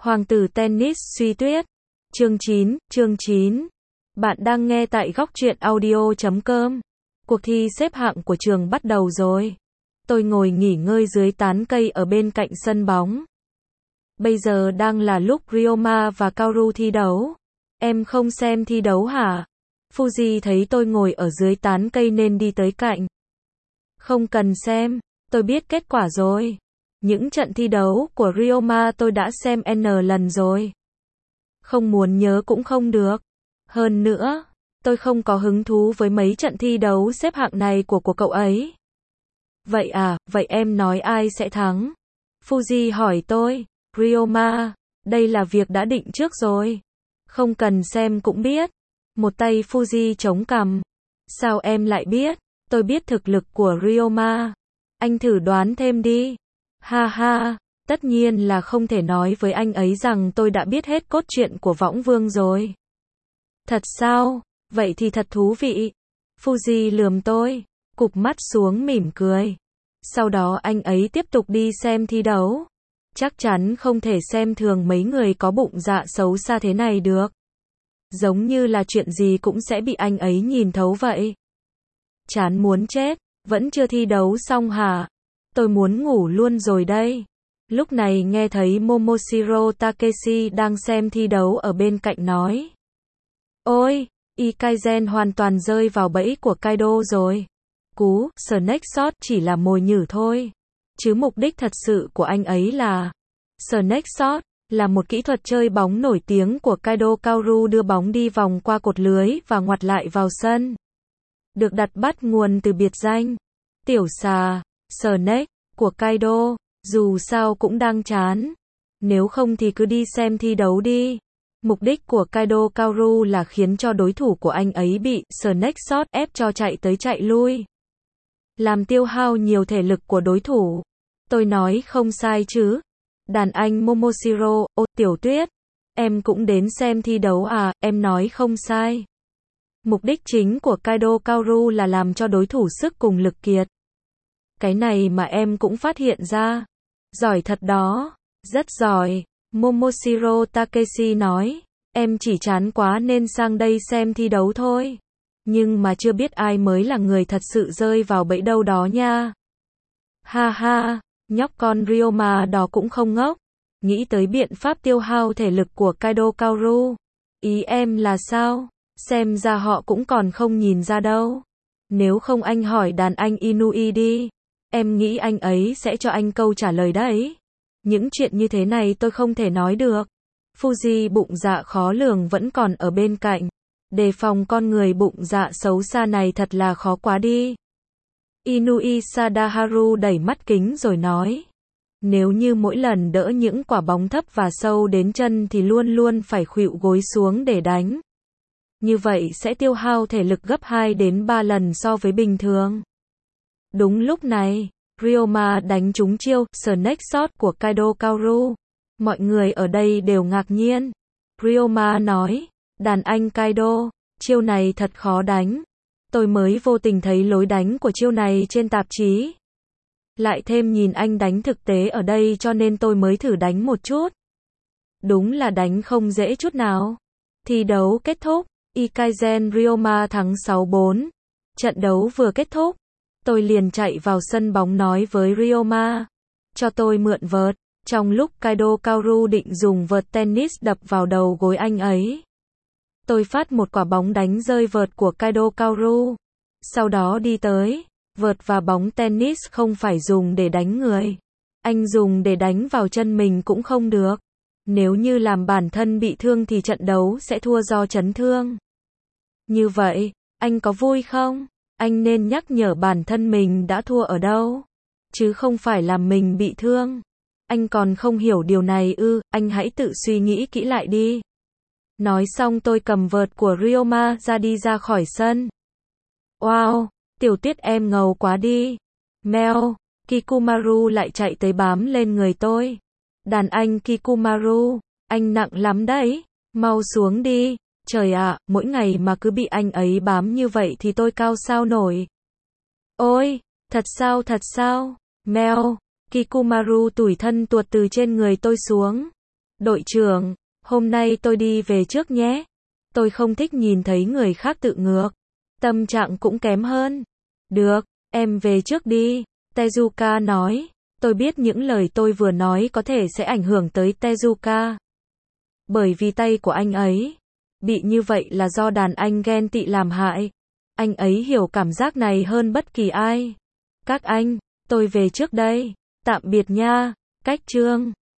Hoàng tử tennis Suy Tuyết. Chương 9. Bạn đang nghe tại góc truyện audio.com. Cuộc thi xếp hạng của trường bắt đầu rồi. Tôi ngồi nghỉ ngơi dưới tán cây ở bên cạnh sân bóng. Bây giờ đang là lúc Ryoma và Kaoru thi đấu. Em không xem thi đấu hả? Fuji thấy tôi ngồi ở dưới tán cây nên đi tới cạnh. Không cần xem, tôi biết kết quả rồi. Những trận thi đấu của Ryoma tôi đã xem N lần rồi. Không muốn nhớ cũng không được. Hơn nữa, tôi không có hứng thú với mấy trận thi đấu xếp hạng này của cậu ấy. Vậy à, vậy em nói ai sẽ thắng? Fuji hỏi tôi. Ryoma, đây là việc đã định trước rồi. Không cần xem cũng biết. Một tay Fuji chống cằm. Sao em lại biết? Tôi biết thực lực của Ryoma. Anh thử đoán thêm đi. Ha ha, tất nhiên là không thể nói với anh ấy rằng tôi đã biết hết cốt truyện của Võng Vương rồi. Thật sao? Vậy thì thật thú vị. Fuji lườm tôi, cụp mắt xuống mỉm cười. Sau đó anh ấy tiếp tục đi xem thi đấu. Chắc chắn không thể xem thường mấy người có bụng dạ xấu xa thế này được. Giống như là chuyện gì cũng sẽ bị anh ấy nhìn thấu vậy. Chán muốn chết, vẫn chưa thi đấu xong hả? Tôi muốn ngủ luôn rồi đây. Lúc này nghe thấy Momoshiro Takeshi đang xem thi đấu ở bên cạnh nói. Ôi, Ikaizen hoàn toàn rơi vào bẫy của Kaido rồi. Cú, Snake Shot chỉ là mồi nhử thôi. Chứ mục đích thật sự của anh ấy là... Snake Shot là một kỹ thuật chơi bóng nổi tiếng của Kaido. Kaoru đưa bóng đi vòng qua cột lưới và ngoặt lại vào sân. Được đặt bắt nguồn từ biệt danh Tiểu xà, Snake, của Kaido. Dù sao cũng đang chán. Nếu không thì cứ đi xem thi đấu đi. Mục đích của Kaido Kaoru là khiến cho đối thủ của anh ấy bị Snake Shot ép cho chạy tới chạy lui. Làm tiêu hao nhiều thể lực của đối thủ. Tôi nói không sai chứ? Đàn anh Momoshiro, ô Tiểu Tuyết, em cũng đến xem thi đấu à? Em nói không sai. Mục đích chính của Kaido Kaoru là làm cho đối thủ sức cùng lực kiệt. Cái này mà em cũng phát hiện ra. Giỏi thật đó. Rất giỏi. Momoshiro Takeshi nói. Em chỉ chán quá nên sang đây xem thi đấu thôi. Nhưng mà chưa biết ai mới là người thật sự rơi vào bẫy đâu đó nha. Ha ha, nhóc con Ryoma đó cũng không ngốc. Nghĩ tới biện pháp tiêu hao thể lực của Kaido Kaoru. Ý em là sao? Xem ra họ cũng còn không nhìn ra đâu. Nếu không anh hỏi đàn anh Inui đi. Em nghĩ anh ấy sẽ cho anh câu trả lời đấy. Những chuyện như thế này tôi không thể nói được. Fuji bụng dạ khó lường vẫn còn ở bên cạnh. Đề phòng con người bụng dạ xấu xa này thật là khó quá đi. Inui Sadaharu đẩy mắt kính rồi nói. Nếu như mỗi lần đỡ những quả bóng thấp và sâu đến chân thì luôn luôn phải khuỵu gối xuống để đánh. Như vậy sẽ tiêu hao thể lực gấp 2 đến 3 lần so với bình thường. Đúng lúc này, Ryoma đánh trúng chiêu Snake Shot của Kaido Kaoru. Mọi người ở đây đều ngạc nhiên. Ryoma nói, đàn anh Kaido, chiêu này thật khó đánh. Tôi mới vô tình thấy lối đánh của chiêu này trên tạp chí. Lại thêm nhìn anh đánh thực tế ở đây cho nên tôi mới thử đánh một chút. Đúng là đánh không dễ chút nào. Thi đấu kết thúc, Ikaizen Ryoma thắng 6-4. Trận đấu vừa kết thúc, tôi liền chạy vào sân bóng nói với Ryoma. Cho tôi mượn vợt. Trong lúc Kaido Kaoru định dùng vợt tennis đập vào đầu gối anh ấy. Tôi phát một quả bóng đánh rơi vợt của Kaido Kaoru. Sau đó đi tới. Vợt và bóng tennis không phải dùng để đánh người. Anh dùng để đánh vào chân mình cũng không được. Nếu như làm bản thân bị thương thì trận đấu sẽ thua do chấn thương. Như vậy, anh có vui không? Anh nên nhắc nhở bản thân mình đã thua ở đâu. Chứ không phải làm mình bị thương. Anh còn không hiểu điều này ư? Anh hãy tự suy nghĩ kỹ lại đi. Nói xong tôi cầm vợt của Ryoma ra đi ra khỏi sân. Wow, Tiểu Tuyết em ngầu quá đi. Mèo, Kikumaru lại chạy tới bám lên người tôi. Đàn anh Kikumaru, anh nặng lắm đấy. Mau xuống đi. Trời ạ, mỗi ngày mà cứ bị anh ấy bám như vậy thì tôi cao sao nổi. Ôi, thật sao? Mèo. Kikumaru tủi thân tuột từ trên người tôi xuống. Đội trưởng, hôm nay tôi đi về trước nhé. Tôi không thích nhìn thấy người khác tự ngược. Tâm trạng cũng kém hơn. Được, em về trước đi. Tezuka nói. Tôi biết những lời tôi vừa nói có thể sẽ ảnh hưởng tới Tezuka. Bởi vì tay của anh ấy bị như vậy là do đàn anh ghen tị làm hại. Anh ấy hiểu cảm giác này hơn bất kỳ ai. Các anh, tôi về trước đây. Tạm biệt nha. Cách chương